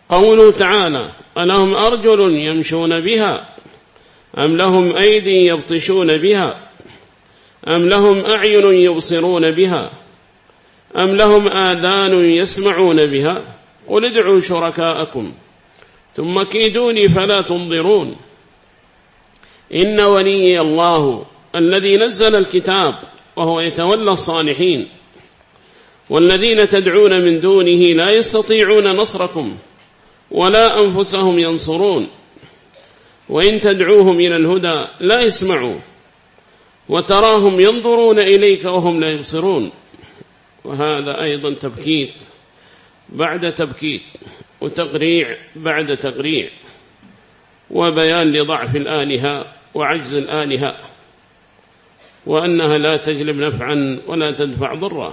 قوله تعالى: ألهم أرجل يمشون بها أم لهم أيدي يبطشون بها أم لهم أعين يبصرون بها أم لهم آذان يسمعون بها قل ادعوا شركاءكم ثم كيدوني فلا تنظرون إن ولي الله الذي نزل الكتاب وهو يتولى الصالحين والذين تدعون من دونه لا يستطيعون نصركم ولا أنفسهم ينصرون وإن تدعوهم إلى الهدى لا يسمعوا وتراهم ينظرون إليك وهم لا يبصرون. وهذا أيضا تبكيت بعد تبكيت وتقريع بعد تقريع وبيان لضعف الآلهة وعجز الآلهة وأنها لا تجلب نفعا ولا تدفع ضرا.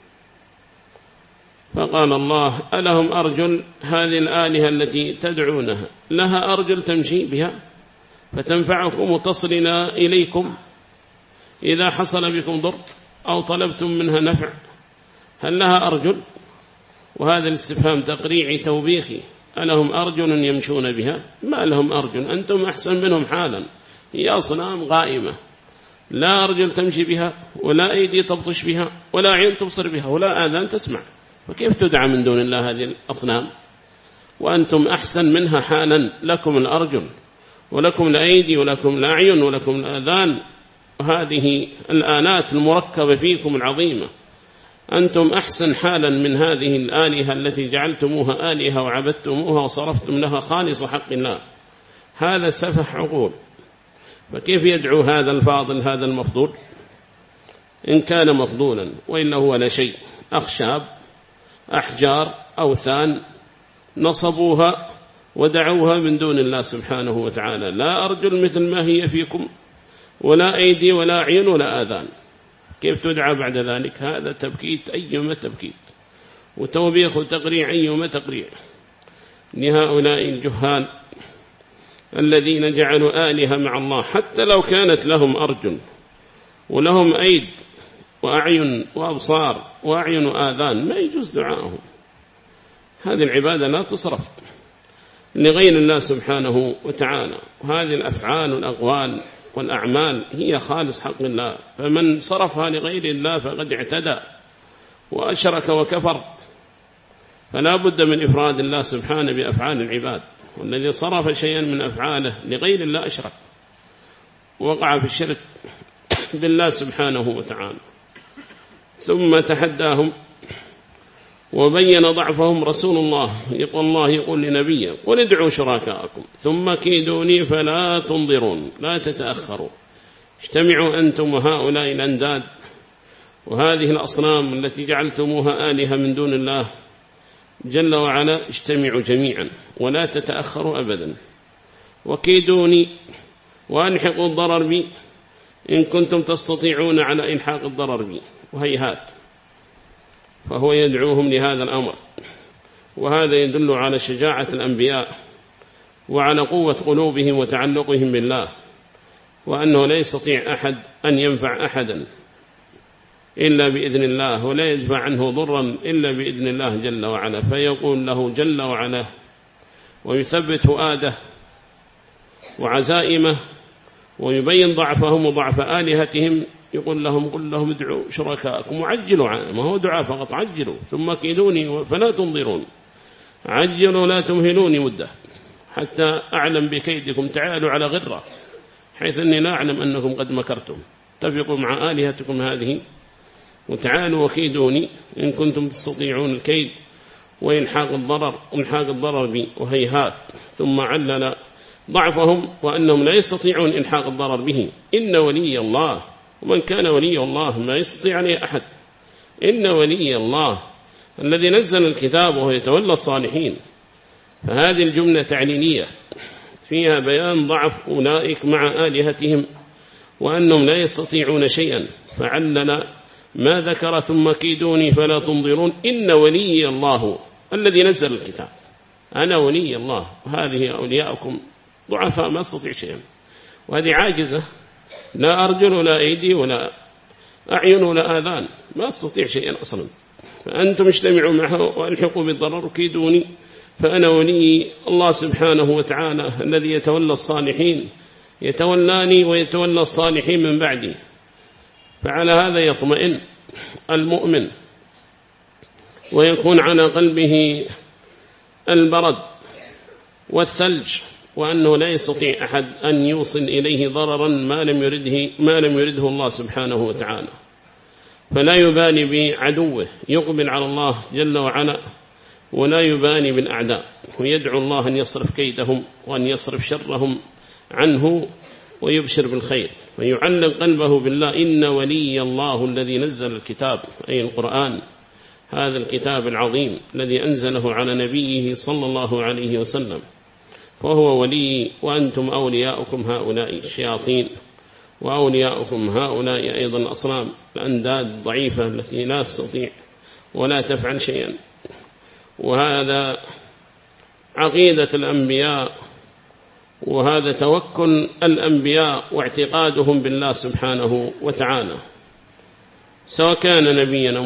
فقال الله: ألهم أرجل؟ هذه الآلهة التي تدعونها لها أرجل تمشي بها فتنفعكم وتصل إليكم إذا حصل بكم ضر أو طلبتم منها نفع؟ هل لها أرجل؟ وهذا الاستفهام تقريعي توبيخي. ألهم أرجل يمشون بها؟ ما لهم أرجل، أنتم أحسن منهم حالا، هي أصنام قائمة لا أرجل تمشي بها ولا أيدي تبطش بها ولا عين تبصر بها ولا آذان تسمع، فكيف تدعى من دون الله هذه الأصنام وأنتم أحسن منها حالا؟ لكم الأرجل ولكم الأيدي ولكم الأعين ولكم الآذان، وهذه الآلات المركبة فيكم العظيمة، أنتم أحسن حالا من هذه الآلهة التي جعلتموها آلهة وعبدتموها وصرفتم لها خالص حق الله. هذا سفح عقول. فكيف يدعو هذا الفاضل هذا المفضول إن كان مفضولا، وإلا هو لا شيء، أخشاب أحجار أوثان نصبوها ودعوها من دون الله سبحانه وتعالى. لا أرجل مثل ما هي فيكم ولا أيدي ولا عين ولا آذان، كيف تدعى بعد ذلك؟ هذا تبكيت أيما تبكيت وتوبيخ وتقريع أيما تقريع لهؤلاء الجهال الذين جعلوا آلهة مع الله، حتى لو كانت لهم أرجل ولهم أيد وأعين وأبصار وأعين وآذان ما يجوز دعاءهم. هذه العبادة لا تصرف لغير الله سبحانه وتعالى، وهذه الأفعال والأقوال والأعمال هي خالص حق الله، فمن صرفها لغير الله فقد اعتدى وأشرك وكفر. فلا بد من إفراد الله سبحانه بأفعال العباد، والذي صرف شيئا من أفعاله لغير الله أشرك وقع في الشرك بالله سبحانه وتعالى. ثم تحداهم وبين ضعفهم رسول الله يقول لنبيه: قل ادعوا شركاءكم ثم كيدوني فلا تنظرون، لا تتأخروا، اجتمعوا أنتم وهؤلاء الأنداد وهذه الأصنام التي جعلتموها آلهة من دون الله جل وعلا، اجتمعوا جميعا ولا تتأخروا أبدا، وكيدوني وألحقوا الضرر بي إن كنتم تستطيعون على إلحاق الضرر بي. وهيهات. فهو يدعوهم لهذا الأمر، وهذا يدل على شجاعة الأنبياء وعلى قوة قلوبهم وتعلقهم بالله، وأنه لا يستطيع أحد أن ينفع أحدا إلا بإذن الله، ولا يدفع عنه ضرا إلا بإذن الله جل وعلا. فيقول له جل وعلا ويثبت فؤاده وعزائمه ويبين ضعفهم وضعف آلهتهم، يقول لهم: قل لهم ادعوا شركاءكم وعجلوا عنه، ما هو دعاء فقط، عجلوا ثم كيدوني فلا تنظرون، عجلوا لا تمهلوني مدة حتى أعلم بكيدكم، تعالوا على غرة حيث أني لا أعلم أنكم قد مكرتم، اتفقوا مع آلهتكم هذه وتعالوا وكيدوني إن كنتم تستطيعون الكيد وإلحاق الضرر بي. وهيهات. ثم علل ضعفهم وأنهم لا يستطيعون إلحاق الضرر به. إن ولي الله، ومن كان ولي الله ما يستطيع عليه أحد. إن ولي الله الذي نزل الكتاب وهو يتولى الصالحين. فهذه الجملة تعليلية فيها بيان ضعف أولئك مع آلهتهم وأنهم لا يستطيعون شيئا، فعلل ما ذكر ثم كيدوني فلا تنظرون. إن ولي الله الذي نزل الكتاب، أنا ولي الله، وهذه أولياءكم ضعفاء ما تستطيع شيئا، وهذه عاجزة لا أرجل ولا أيدي ولا أعين ولا آذان، ما تستطيع شيئا أصلا. فأنتم اجتمعوا معه وألحقوا بالضرر وكيدوني فأنا ولي الله سبحانه وتعالى الذي يتولى الصالحين، يتولاني ويتولى الصالحين من بعدي. فعلى هذا يطمئن المؤمن ويكون على قلبه البرد والثلج، وأنه لا يستطيع أحد أن يوصل إليه ضررا ما لم يرده الله سبحانه وتعالى. فلا يبالي بعدوه، يقبل على الله جل وعلا ولا يبالي بالأعداء، ويدعو الله أن يصرف كيدهم وأن يصرف شرهم عنه ويبشر بالخير، ويعلق قلبه بالله. إن ولي الله الذي نزل الكتاب، أي القرآن، هذا الكتاب العظيم الذي أنزله على نبيه صلى الله عليه وسلم، فهو ولي. وأنتم أولياؤكم هؤلاء الشياطين، وأولياؤكم هؤلاء أيضا الأصنام الأنداد الضعيفة التي لا تستطيع ولا تفعل شيئا. وهذا عقيدة الأنبياء، وهذا توكل الأنبياء واعتقادهم بالله سبحانه وتعالى. سواء كان نبينا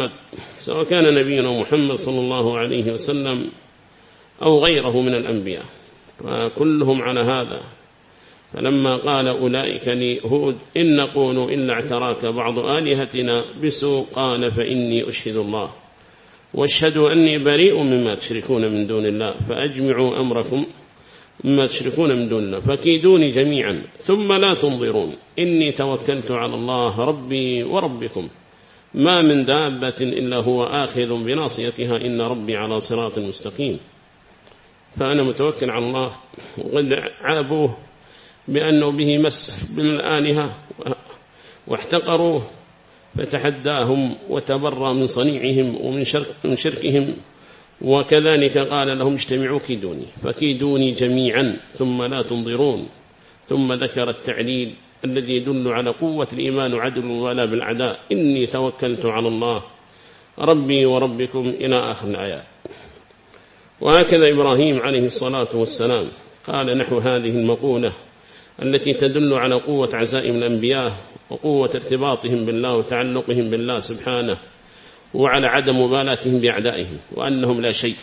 محمد صلى الله عليه وسلم أو غيره من الأنبياء، فكلهم على هذا. فلما قال أولئك لهود إن نقول إلا اعتراك بعض آلهتنا بسوء، قال فإني أشهد الله واشهدوا أني بريء مما تشركون من دون الله، فأجمعوا أمركم مما تشركون من دون الله فكيدوني جميعا ثم لا تنظرون، إني توكلت على الله ربي وربكم، ما من دابة إلا هو آخذ بناصيتها، إن ربي على صراط مستقيم. فأنا متوكل على الله. وقد عابوه بأنه به مس من الآلهة واحتقروه، فتحداهم وتبرى من صنيعهم ومن شركهم، وكذلك قال لهم اجتمعوا كيدوني فكيدوني جميعا ثم لا تنظرون. ثم ذكر التعليل الذي يدل على قوة الإيمان وعدل ولا بالأعداء، إني توكلت على الله ربي وربكم إلى آخر الآيات. وهكذا إبراهيم عليه الصلاة والسلام قال نحو هذه المقولة التي تدل على قوة عزائم الأنبياء وقوة ارتباطهم بالله وتعلقهم بالله سبحانه، وعلى عدم مبالاتهم بأعدائهم وأنهم لا شيء.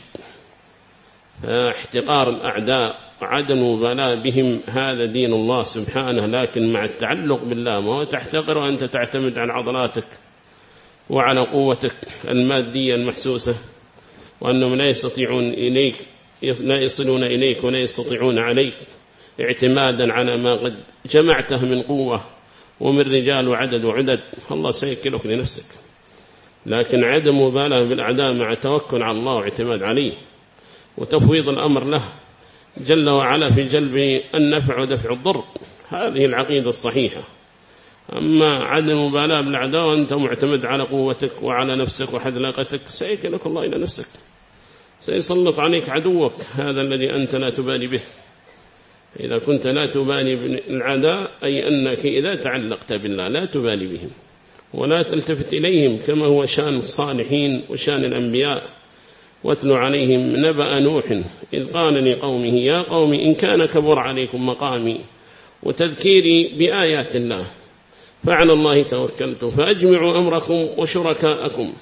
فاحتقار الأعداء وعدم مبالاة بهم هذا دين الله سبحانه، لكن مع التعلق بالله، ما هو تحتقر وأنت تعتمد على عضلاتك وعلى قوتك المادية المحسوسة، وأنهم لا يصلون إليك ولا يستطيعون عليك، اعتمادا على ما قد جمعته من قوة ومن رجال وعدد وعدد. الله سيكلك لنفسك. لكن عدم مبالاة بالأعداء مع توكل على الله واعتماد عليه وتفويض الأمر له جل وعلا في جلب النفع ودفع الضر، هذه العقيدة الصحيحة. أما عدم مبالاة بالأعداء وأنت معتمد على قوتك وعلى نفسك وحذلقتك، سيكلك الله إلى نفسك، سيسلط عليك عدوك هذا الذي أنت لا تبالي به. إذا كنت لا تبالي بالعداء، أي أنك إذا تعلقت بالله لا تبالي بهم ولا تلتفت إليهم، كما هو شان الصالحين وشان الأنبياء. واتلو عليهم نبأ نوح إذ قال لقومه يا قوم إن كان كبر عليكم مقامي وتذكيري بآيات الله فعلى الله توكلت فأجمعوا أمركم وشركاءكم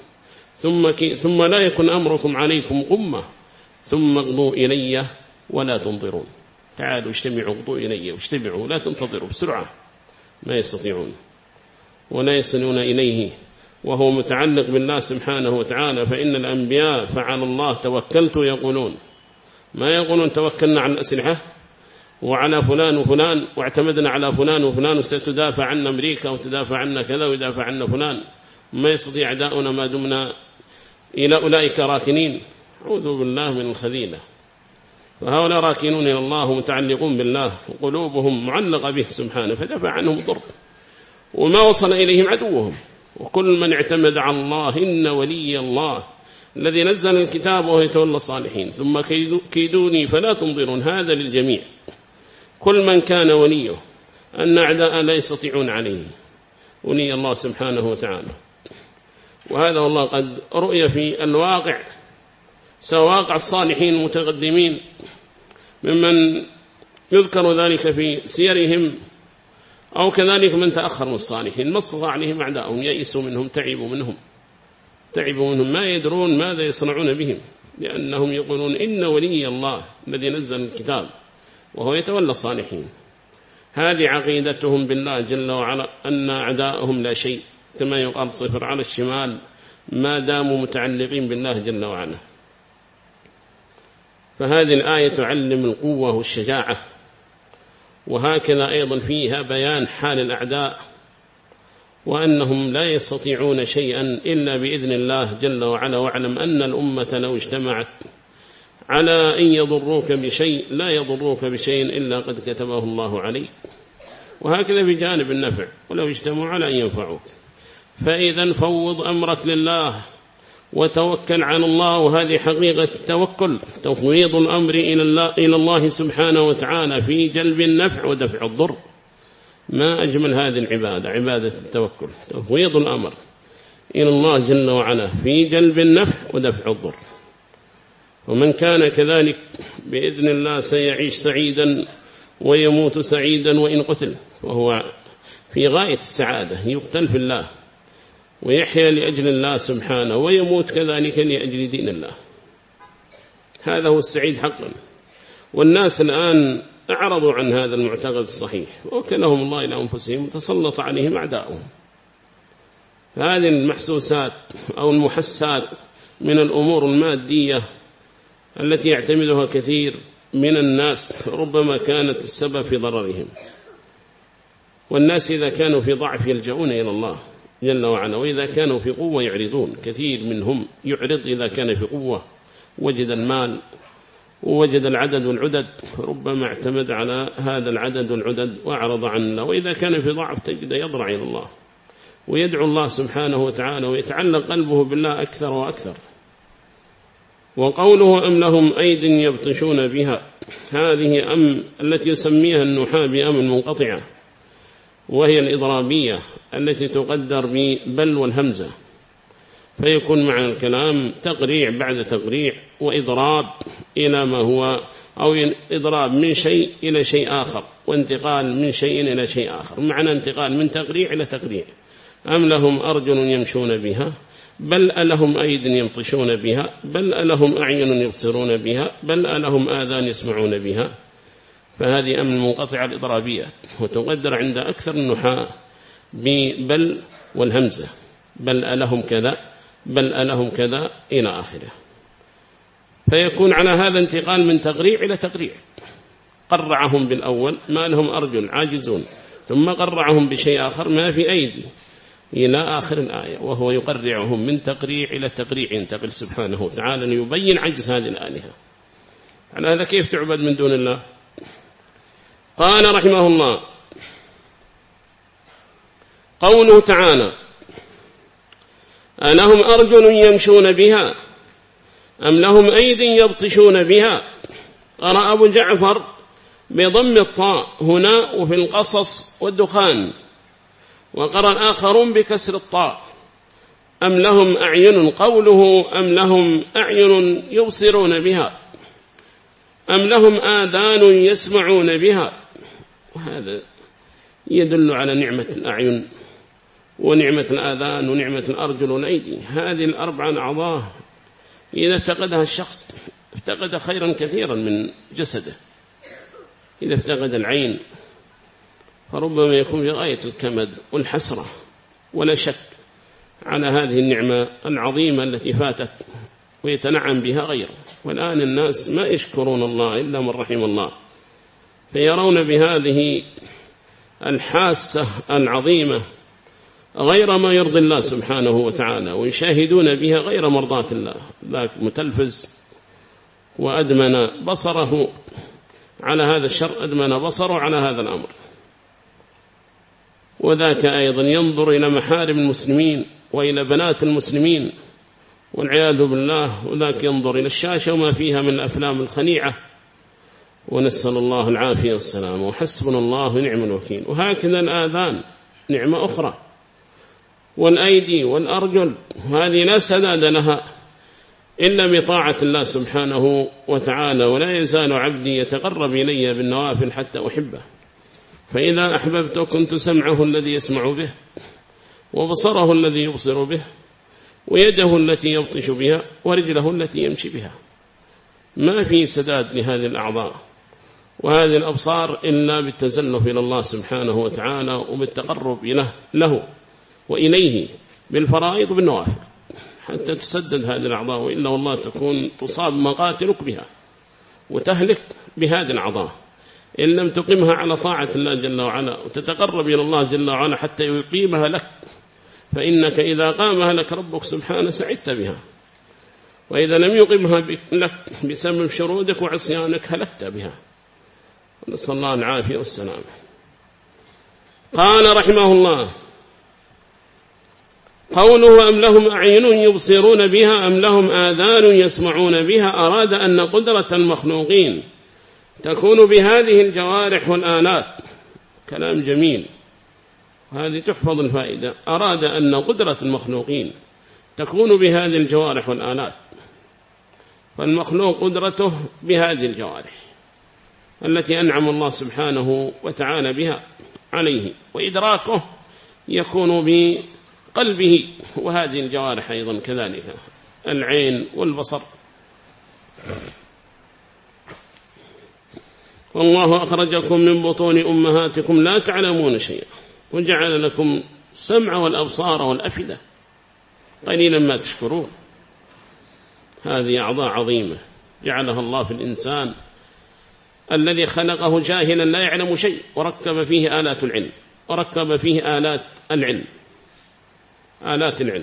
ثم لا يكن أمركم عليكم غمة ثم اغضوا إلي ولا تنظرون. تعالوا اجتمعوا اغضوا إلي واجتمعوا، لا تنتظروا بسرعة، ما يستطيعون ولا يصلون إليه، وهو متعلق بالله سبحانه وتعالى. فإن الأنبياء فعلى الله توكلت يقولون، ما يقولون توكلنا على الأسلحة وعلى فلان وفلان واعتمدنا على فلان وفلان وستدافع عنا أمريكا وتدافع عنا كذا ويدافع عنا فلان، ما يستطيع أعداؤنا ما دمنا إلى أولئك راكنين. أعوذ بالله من الخذيلة. فهؤلاء راكنون إلى الله متعلقون بالله وقلوبهم معلقة به سبحانه، فدفع عنهم الضر وما وصل إليهم عدوهم. وكل من اعتمد على الله إن ولي الله الذي نزل الكتاب وهو يتولى الصالحين ثم كيدوني فلا تنظرون، هذا للجميع. كل من كان وليه أن أعداء لا يستطيعون عليه ولي الله سبحانه وتعالى. وهذا والله قد رؤي في الواقع، سواء واقع الصالحين المتقدمين ممن يذكر ذلك في سيرهم، أو كذلك من تأخر من الصالحين، ما استطاع عليهم أعداءهم، يئسوا منهم، تعبوا منهم، ما يدرون ماذا يصنعون بهم، لأنهم يقولون إن ولي الله الذي نزل الكتاب وهو يتولى الصالحين. هذه عقيدتهم بالله جل وعلا، أن أعداءهم لا شيء، كما يقال صفر على الشمال ما داموا متعلقين بالله جل وعلا. فهذه الآية تعلم القوة والشجاعة، وهكذا أيضا فيها بيان حال الأعداء، وأنهم لا يستطيعون شيئا إلا بإذن الله جل وعلا. واعلم أن الأمة لو اجتمعت على أن يضروك بشيء لا يضروك بشيء إلا قد كتبه الله عليك، وهكذا بجانب النفع، ولو اجتمعوا على أن ينفعوك. فإذا فوض أمرك لله وتوكل على الله، وهذه حقيقة التوكل، تفويض الأمر إلى الله سبحانه وتعالى في جلب النفع ودفع الضر. ما أجمل هذه العبادة، عبادة التوكل، تفويض الأمر إلى الله جل وعلا في جلب النفع ودفع الضر. ومن كان كذلك بإذن الله سيعيش سعيدا ويموت سعيدا وإن قتل، وهو في غاية السعادة، يقتل في الله ويحيا لأجل الله سبحانه، ويموت كذلك لأجل دين الله. هذا هو السعيد حقا. والناس الآن أعرضوا عن هذا المعتقد الصحيح، وكلهم الله إلى أنفسهم وتسلط عليهم أعداؤهم. هذه المحسوسات أو المحسات من الأمور المادية التي يعتمدها كثير من الناس ربما كانت السبب في ضررهم. والناس إذا كانوا في ضعف يلجؤون إلى الله جل وعلا، وإذا كانوا في قوة يعرضون. كثير منهم يعرض إذا كان في قوة، وجد المال ووجد العدد والعدد، ربما اعتمد على هذا العدد والعدد وأعرض عن الله. وإذا كان في ضعف تجد يضرع إلى الله ويدعو الله سبحانه وتعالى، ويتعلق قلبه بالله أكثر وأكثر. وقوله أم لهم أيد يبطشون بها، هذه أم التي يسميها النحاة بأم المنقطعة، وهي الإضرابية التي تقدر ببل والهمزة، فيكون معنى الكلام تقريع بعد تقريع، وإضراب إلى ما هو، أو إضراب من شيء إلى شيء آخر، وانتقال من شيء إلى شيء آخر، معنى انتقال من تقريع إلى تقريع. أم لهم أرجل يمشون بها، بل ألهم أيد يبطشون بها، بل ألهم أعين يبصرون بها، بل ألهم آذان يسمعون بها. فهذه أم المنقطعة الإضرابية، وتقدر عند أكثر النحاة ببل والهمزة، بل ألهم كذا، بل ألهم كذا إلى آخره. فيكون على هذا انتقال من تقريع إلى تقريع. قرعهم بالأول ما لهم أرجل عاجزون، ثم قرعهم بشيء آخر ما في أيدي إلى آخر الآية، وهو يقرعهم من تقريع إلى تقريع، ينتقل سبحانه وتعالى ليبين عجز هذه الآلهة. على هذا كيف تعبد من دون الله؟ قال رحمه الله: قوله تعالى: ألهم أرجل يمشون بها أم لهم أيد يبطشون بها. قرأ أبو جعفر بضم الطاء هنا وفي القصص والدخان، وقرأ الآخرون بكسر الطاء. أم لهم أعين، قوله أم لهم أعين يبصرون بها، أم لهم آذان يسمعون بها. وهذا يدل على نعمة الأعين ونعمة الآذان ونعمة الأرجل والأيدي. هذه الأربعة أعضاء إذا افتقدها الشخص افتقد خيرا كثيرا من جسده. إذا افتقد العين فربما يكون في غاية الكمد والحسرة، ولا شك على هذه النعمة العظيمة التي فاتت ويتنعم بها غيره. والآن الناس ما يشكرون الله إلا من رحم الله، فيرون بهذه الحاسة العظيمة غير ما يرضي الله سبحانه وتعالى، ويشاهدون بها غير مرضاة الله. ذاك متلفز وأدمن بصره على هذا الشر، أدمن بصره على هذا الأمر. وذاك أيضا ينظر إلى محارم المسلمين وإلى بنات المسلمين والعياذ بالله، وذاك ينظر إلى الشاشة وما فيها من الأفلام الخنيعة، ونسأل الله العافية والسلام، وحسبنا الله ونعم الوكيل. وهكذا الآذان نعمة أخرى، والأيدي والأرجل، هذه لا سداد لها إلا بطاعة الله سبحانه وتعالى. ولا يزال عبدي يتقرب إلي بالنوافل حتى أحبه، فإذا أحببته كنت سمعه الذي يسمع به، وبصره الذي يبصر به، ويده التي يبطش بها، ورجله التي يمشي بها. ما في سداد لهذه الأعضاء وهذه الأبصار إلا بالتزلف إلى الله سبحانه وتعالى وبالتقرب له وإليه بالفرائض بالنوافل حتى تسدد هذه الأعضاء، وإلا والله تكون تصاب مقاتلك بها وتهلك بهذه الأعضاء إن لم تقيمها على طاعة الله جل وعلا وتتقرب إلى الله جل وعلا حتى يقيمها لك، فإنك إذا قامها لك ربك سبحانه سعدت بها، وإذا لم يقيمها لك بسبب شرودك وعصيانك هلكت بها، نسأل الله العافية والسلام. قال رحمه الله: قوله أم لهم أعين يبصرون بها أم لهم آذان يسمعون بها، أراد أن قدرة المخلوقين تكون بهذه الجوارح والآلات. كلام جميل، هذه تحفظ الفائدة. أراد أن قدرة المخلوقين تكون بهذه الجوارح والآلات، فالمخلوق قدرته بهذه الجوارح التي أنعم الله سبحانه وتعالى بها عليه، وإدراكه يكون بقلبه، وهذه الجوارح أيضا كذلك العين والبصر. والله أخرجكم من بطون أمهاتكم لا تعلمون شيئا وجعل لكم السمع والأبصار والأفئدة قليلا ما تشكرون. هذه أعضاء عظيمة جعلها الله في الإنسان الذي خلقه جاهلا لا يعلم شيء، وركب فيه آلات العلم، وركب فيه آلات العلم، آلات العلم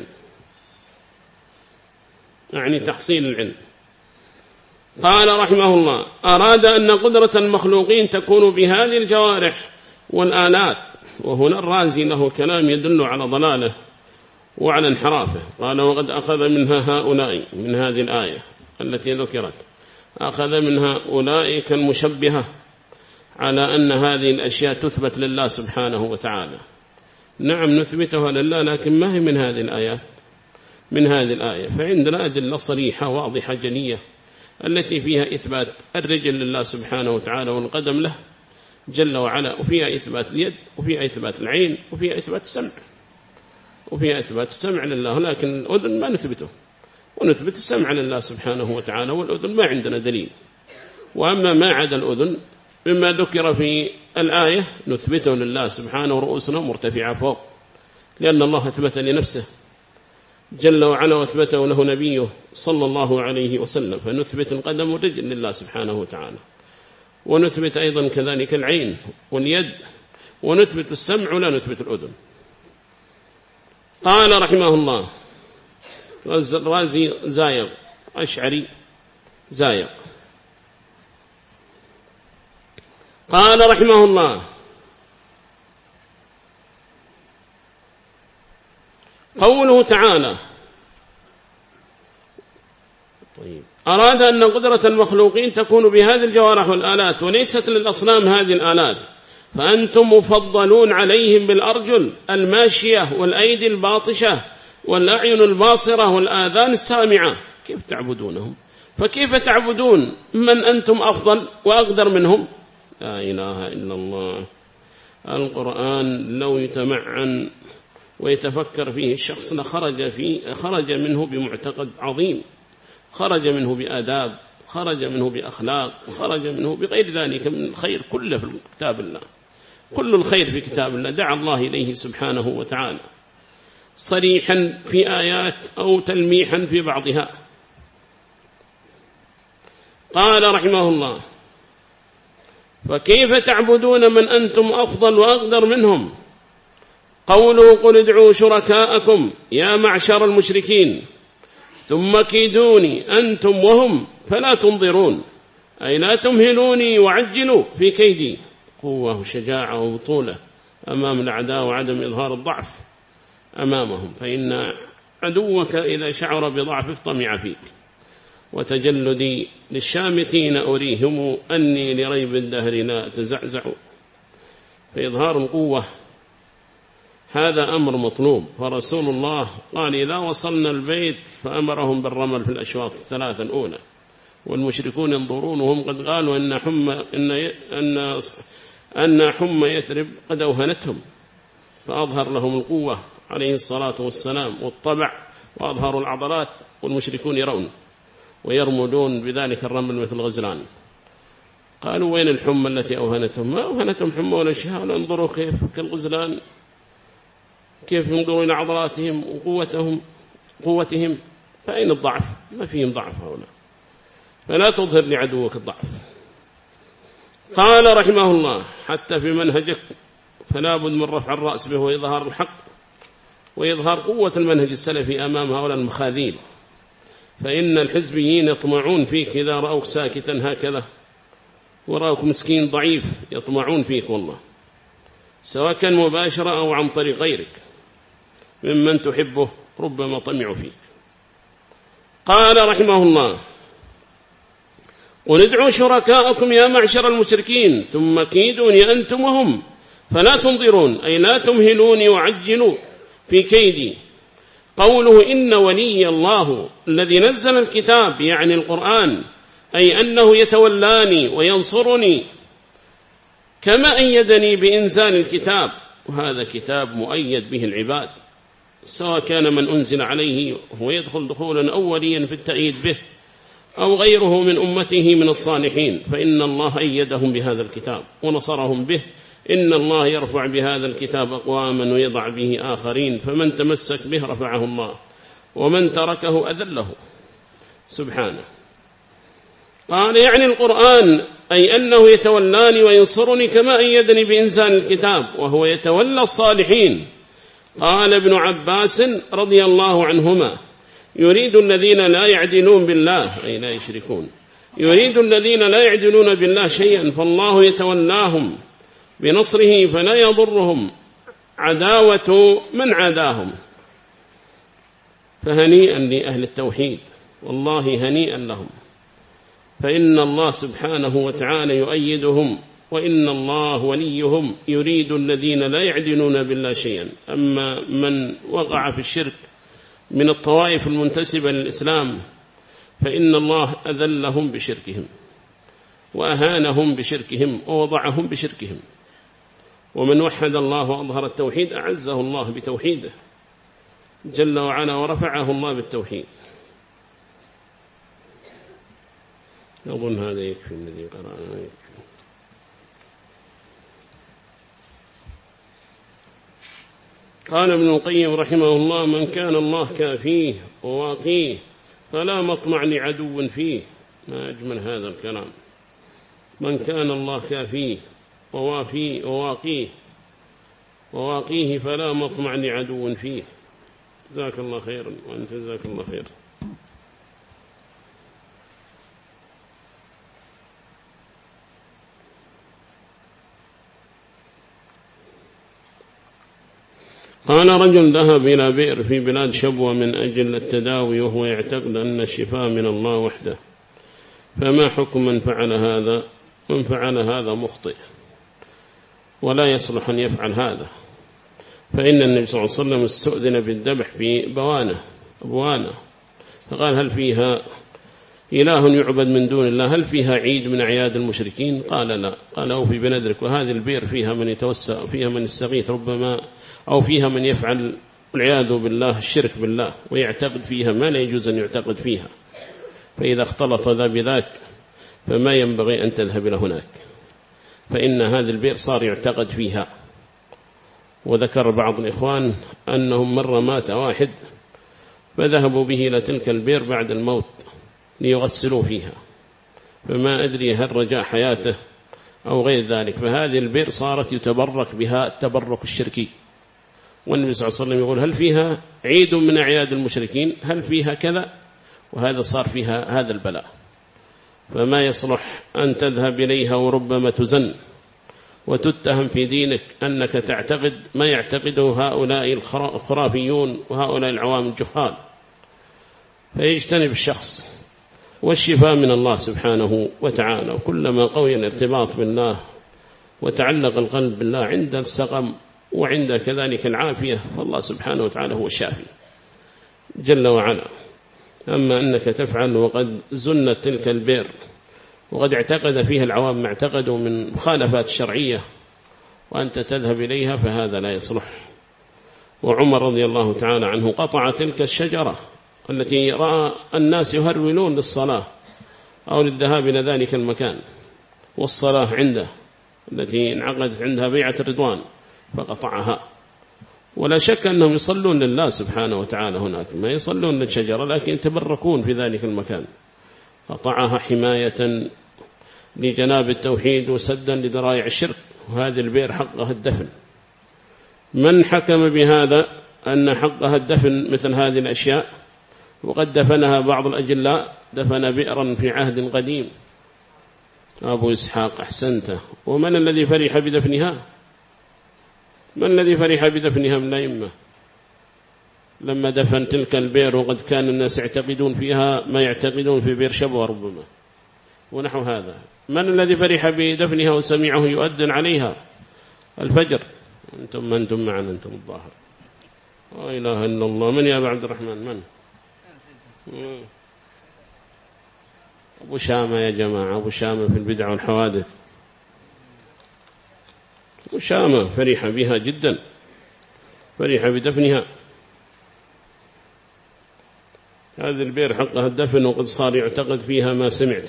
يعني تحصيل العلم. قال رحمه الله: أراد أن قدرة المخلوقين تكون بهذه الجوارح والآلات. وهنا الرازي له كلام يدل على ضلاله وعلى انحرافه. قال: وقد أخذ منها هؤلاء، من هذه الآية التي ذكرت، أخذ منها أولئك المشبهة على أن هذه الأشياء تثبت لله سبحانه وتعالى. نعم نثبتها لله، لكن ما هي من هذه الآيات، من هذه الآية. فعندنا أدلة صريحة واضحة جلية التي فيها إثبات الرجل لله سبحانه وتعالى والقدم له جل وعلا، وفيها إثبات اليد، وفيها إثبات العين، وفيها إثبات السمع، وفيها إثبات السمع لله، لكن الأذن ما نثبته، ونثبت السمع لله سبحانه وتعالى، والأذن ما عندنا دليل. وأما ما عدا الأذن مما ذكر في الآية نثبته لله سبحانه، ورؤوسنا مرتفعة فوق، لأن الله أثبت لنفسه جل وعلا وأثبته له نبيه صلى الله عليه وسلم، فنثبت القدم والرجل لله سبحانه وتعالى، ونثبت أيضا كذلك العين واليد، ونثبت السمع ولا نثبت الأذن. قال رحمه الله: الرازي زايغ، أشعري زايغ. قال رحمه الله: قوله تعالى: طيب، أراد أن قدرة المخلوقين تكون بهذه الجوارح والآلات وليست للأصنام هذه الآلات، فأنتم مفضلون عليهم بالأرجل الماشية والأيدي الباطشة والأعين الباصرة والآذان السامعة. كيف تعبدونهم؟ فكيف تعبدون من أنتم أفضل وأقدر منهم؟ لا إله إلا الله. القرآن لو يتمعن ويتفكر فيه الشخص خرج منه بمعتقد عظيم، خرج منه بآداب، خرج منه بأخلاق، خرج منه بغير ذلك من الخير كله في كتاب الله. كل الخير في كتاب الله دعا الله إليه سبحانه وتعالى صريحا في آيات أو تلميحا في بعضها. قال رحمه الله: فكيف تعبدون من أنتم أفضل وأقدر منهم؟ قوله: قل ادعوا شركاءكم يا معشر المشركين ثم كيدوني أنتم وهم فلا تنظرون، أي لا تمهلوني وعجلوا في كيدي. قوة وشجاعة وبطولة أمام الأعداء، وعدم إظهار الضعف أمامهم، فإن عدوك إذا شعر بضعفك طمع فيك. وتجلدي للشامتين أريهم أني لريب الدهر لا تزعزع. فإظهار القوة هذا أمر مطلوب. فرسول الله قال: إذا وصلنا البيت فأمرهم بالرمل في الأشواط الثلاثة الأولى، والمشركون ينظرون وهم قد قالوا أن حمى يثرب قد أوهنتهم، فأظهر لهم القوة عليه الصلاة والسلام والطبع، وأظهروا العضلات والمشركون يرون. ويرملون بذلك الرمل مثل غزلان. قالوا وين الحمى التي أوهنتهم؟ ما أوهنتهم حمى ولا شيء، انظروا كيف كالغزلان، كيف ينظروا إلى عضلاتهم وقوتهم، فأين الضعف؟ ما فيهم ضعف هؤلاء، فلا تظهر لعدوك الضعف. قال رحمه الله حتى في منهجك فلا بد من رفع الرأس به وإظهار الحق وإظهار قوة المنهج السلفي أمام هؤلاء المخاذيل، فإن الحزبيين يطمعون فيك إذا رأوك ساكتا هكذا ورأوك مسكين ضعيف، يطمعون فيك والله، سواء كان مباشرة أو عن طريق غيرك ممن تحبه ربما طمعوا فيك. قال رحمه الله قل ادعوا شركاءكم يا معشر المشركين ثم كيدوني أنتم وهم فلا تنظرون، أي لا تمهلوني وعجلوا في كيدي. قوله إن ولي الله الذي نزل الكتاب يعني القرآن، أي أنه يتولاني وينصرني كما أيدني بإنزال الكتاب، وهذا كتاب مؤيد به العباد، سواء كان من أنزل عليه هو يدخل دخولا أوليا في التأييد به أو غيره من أمته من الصالحين، فإن الله أيدهم بهذا الكتاب ونصرهم به. إن الله يرفع بهذا الكتاب أقواما ويضع به آخرين، فمن تمسك به رفعه الله ومن تركه أذله سبحانه. قال يعني القرآن، أي أنه يتولاني وينصرني كما أيدني بإنزال الكتاب، وهو يتولى الصالحين. قال ابن عباس رضي الله عنهما يريد الذين لا يعدلون بالله، أي لا يشركون، يريد الذين لا يعدلون بالله شيئا فالله يتولاهم بنصره فلا يضرهم عداوة من عاداهم. فهنيئا لأهل التوحيد، والله هنيئا لهم، فإن الله سبحانه وتعالى يؤيدهم، وإن الله وليهم يريد الذين لا يعدلون بالله شيئا. أما من وقع في الشرك من الطوائف المنتسبة للإسلام فإن الله أذلهم بشركهم وأهانهم بشركهم ووضعهم بشركهم، ومن وحد الله وأظهر التوحيد أعزه الله بتوحيده جل وعلا ورفعه الله بالتوحيد. أظن هذا يكفي الذي قرأنا يكفي. قال ابن القيم رحمه الله من كان الله كافيه وواقيه فلا مطمع لعدو فيه. ما أجمل هذا الكلام، من كان الله كافيه وواقيه فلا مطمع لعدو فيه. جزاك الله خيرا، وأنت جزاك الله خير. قال رجل ذهب إلى بئر في بلاد شبوة من أجل التداوي وهو يعتقد أن الشفاء من الله وحده، فما حكم من فعل هذا؟ من فعل هذا مخطئ ولا يصلح أن يفعل هذا، فإن النبي صلى الله عليه وسلم استؤذن بالذبح في أبوانة، فقال هل فيها إله يعبد من دون الله؟ هل فيها عيد من أعياد المشركين؟ قال لا. قال أوفي بنذرك، وهذه البئر فيها من يتوسع، فيها من يستغيث ربما، أو فيها من يفعل والعياذ بالله الشرك بالله ويعتقد فيها ما لا يجوز أن يعتقد فيها، فإذا اختلط ذا بذاك فما ينبغي أن تذهب إلى هناك، فإن هذه البئر صار يعتقد فيها. وذكر بعض الإخوان أنهم مرة مات واحد فذهبوا به إلى تلك البئر بعد الموت ليغسلوا فيها، فما أدري هل رجاء حياته أو غير ذلك، فهذه البئر صارت يتبرك بها التبرك الشركي. والنبي صلى الله عليه وسلم يقول هل فيها عيد من أعياد المشركين؟ هل فيها كذا؟ وهذا صار فيها هذا البلاء، فما يصلح أن تذهب إليها وربما تزن وتتهم في دينك أنك تعتقد ما يعتقده هؤلاء الخرافيون وهؤلاء العوام الجهال. فيجتنب الشخص، والشفاء من الله سبحانه وتعالى، وكلما قوي الارتباط بالله وتعلق القلب بالله عند السقم وعند كذلك العافية، فالله سبحانه وتعالى هو الشافي جل وعلا. أما أنك تفعل وقد زنت تلك البئر وقد اعتقد فيها العوام ما اعتقدوا من مخالفات شرعية وأنت تذهب إليها، فهذا لا يصلح. وعمر رضي الله تعالى عنه قطع تلك الشجرة التي رأى الناس يهرولون للصلاة أو للذهاب إلى ذلك المكان والصلاة عنده التي انعقدت عندها بيعة الرضوان فقطعها. ولا شك أنهم يصلون لله سبحانه وتعالى هناك، ما يصلون للشجرة لكن يتبركون في ذلك المكان. قطعها حماية لجناب التوحيد وسدا لذرائع الشرك، وهذه البئر حقها الدفن. من حكم بهذا أن حقها الدفن مثل هذه الأشياء؟ وقد دفنها بعض الأجلاء، دفن بئرا في عهد قديم أبو إسحاق أحسنته. ومن الذي فرح بدفنها؟ من الذي فرح بدفنها من الأئمة لما دفن تلك البئر، وقد كان الناس يعتقدون فيها ما يعتقدون في بئر شبوة ربما ونحو هذا. من الذي فرح بدفنها وسمعه يؤذن عليها الفجر؟ أنتم معنا، أنتم الظاهر. لا إله إلا الله. من يا أبا عبد الرحمن؟ من؟ أبو شامة يا جماعة، أبو شامة في البدع والحوادث. أبو شامة فرح بها جدا، فرح بدفنها. هذه البئر حقها الدفن، وقد صار يعتقد فيها ما سمعته.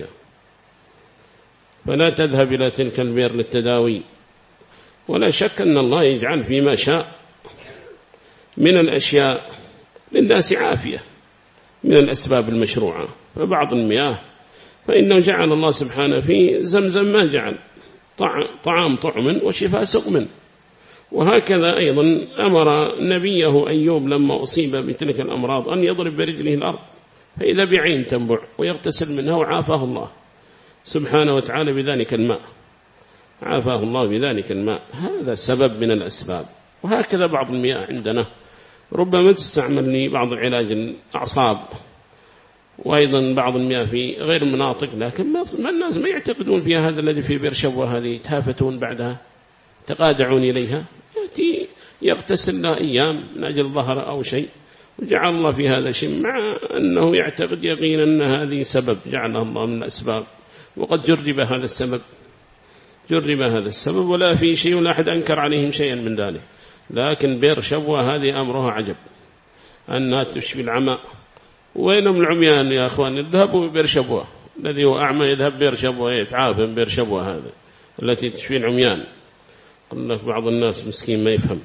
فلا تذهب إلى تلك البئر للتداوي. ولا شك أن الله يجعل فيما شاء من الأشياء للناس عافية من الأسباب المشروعة. فبعض المياه فإنه جعل الله سبحانه في زمزم ما جعل طعام طعم وشفاء سقم. وهكذا أيضا أمر نبيه أيوب لما أصيب بتلك الأمراض أن يضرب برجله الأرض فإذا بعين تنبع ويغتسل منها، وعافاه الله سبحانه وتعالى بذلك الماء، عافاه الله بذلك الماء. هذا سبب من الأسباب. وهكذا بعض المياه عندنا ربما تستعمل لبعض العلاج الأعصاب، وأيضا بعض المياه في غير المناطق، لكن ما الناس ما يعتقدون فيها. هذا الذي في بئر شبوة هذه يتهافتون بعدها، تقادعون إليها، يأتي يغتسل له أيام من أجل ظهر أو شيء، وجعل الله في هذا شيء، مع أنه يعتقد يقينا أن هذه سبب جعلها الله من الأسباب. وقد جرب هذا السبب، جرب هذا السبب ولا في شيء، ولا أحد أنكر عليهم شيئا من ذلك. لكن بئر شبوة هذه أمرها عجب، أنها تشفي العمى. وينهم العميان يا أخوان؟ يذهبوا بئر شبوة، الذي هو أعمى يذهب بئر شبوة يتعافى من بئر شبوة هذا التي تشفي العميان. قل لك بعض الناس مسكين ما يفهم،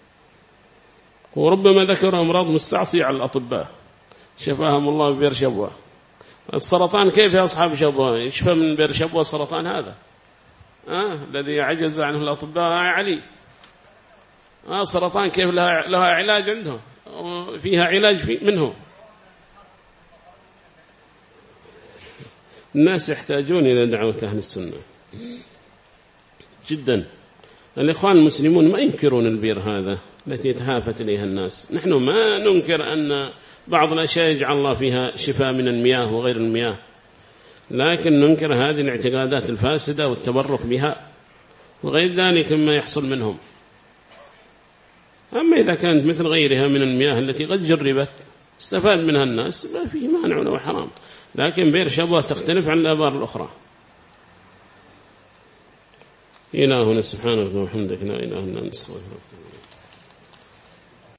وربما ذكر أمراض مستعصية على الأطباء شفاهم الله ببئر شبوة. السرطان كيف يا أصحاب شبوة يشفى من بئر شبوة السرطان هذا؟ الذي عجز عنه الأطباء علي. سرطان كيف لها علاج عنده، فيها علاج منه. الناس يحتاجون إلى دعوة أهل السنة جدا. الإخوان المسلمون ما ينكرون البئر هذا التي يتهافت إليها الناس. نحن ما ننكر أن بعض الأشياء يجعل الله فيها شفاء من المياه وغير المياه، لكن ننكر هذه الاعتقادات الفاسدة والتبرك بها وغير ذلك مما يحصل منهم. أما إذا كانت مثل غيرها من المياه التي قد جربت استفاد منها الناس ما فيه مانع ولا حرام. لكن بئر شبوة تختلف عن الآبار الأخرى. إلهنا سبحانه وتعالى وحمدك لا إله إلا أنت.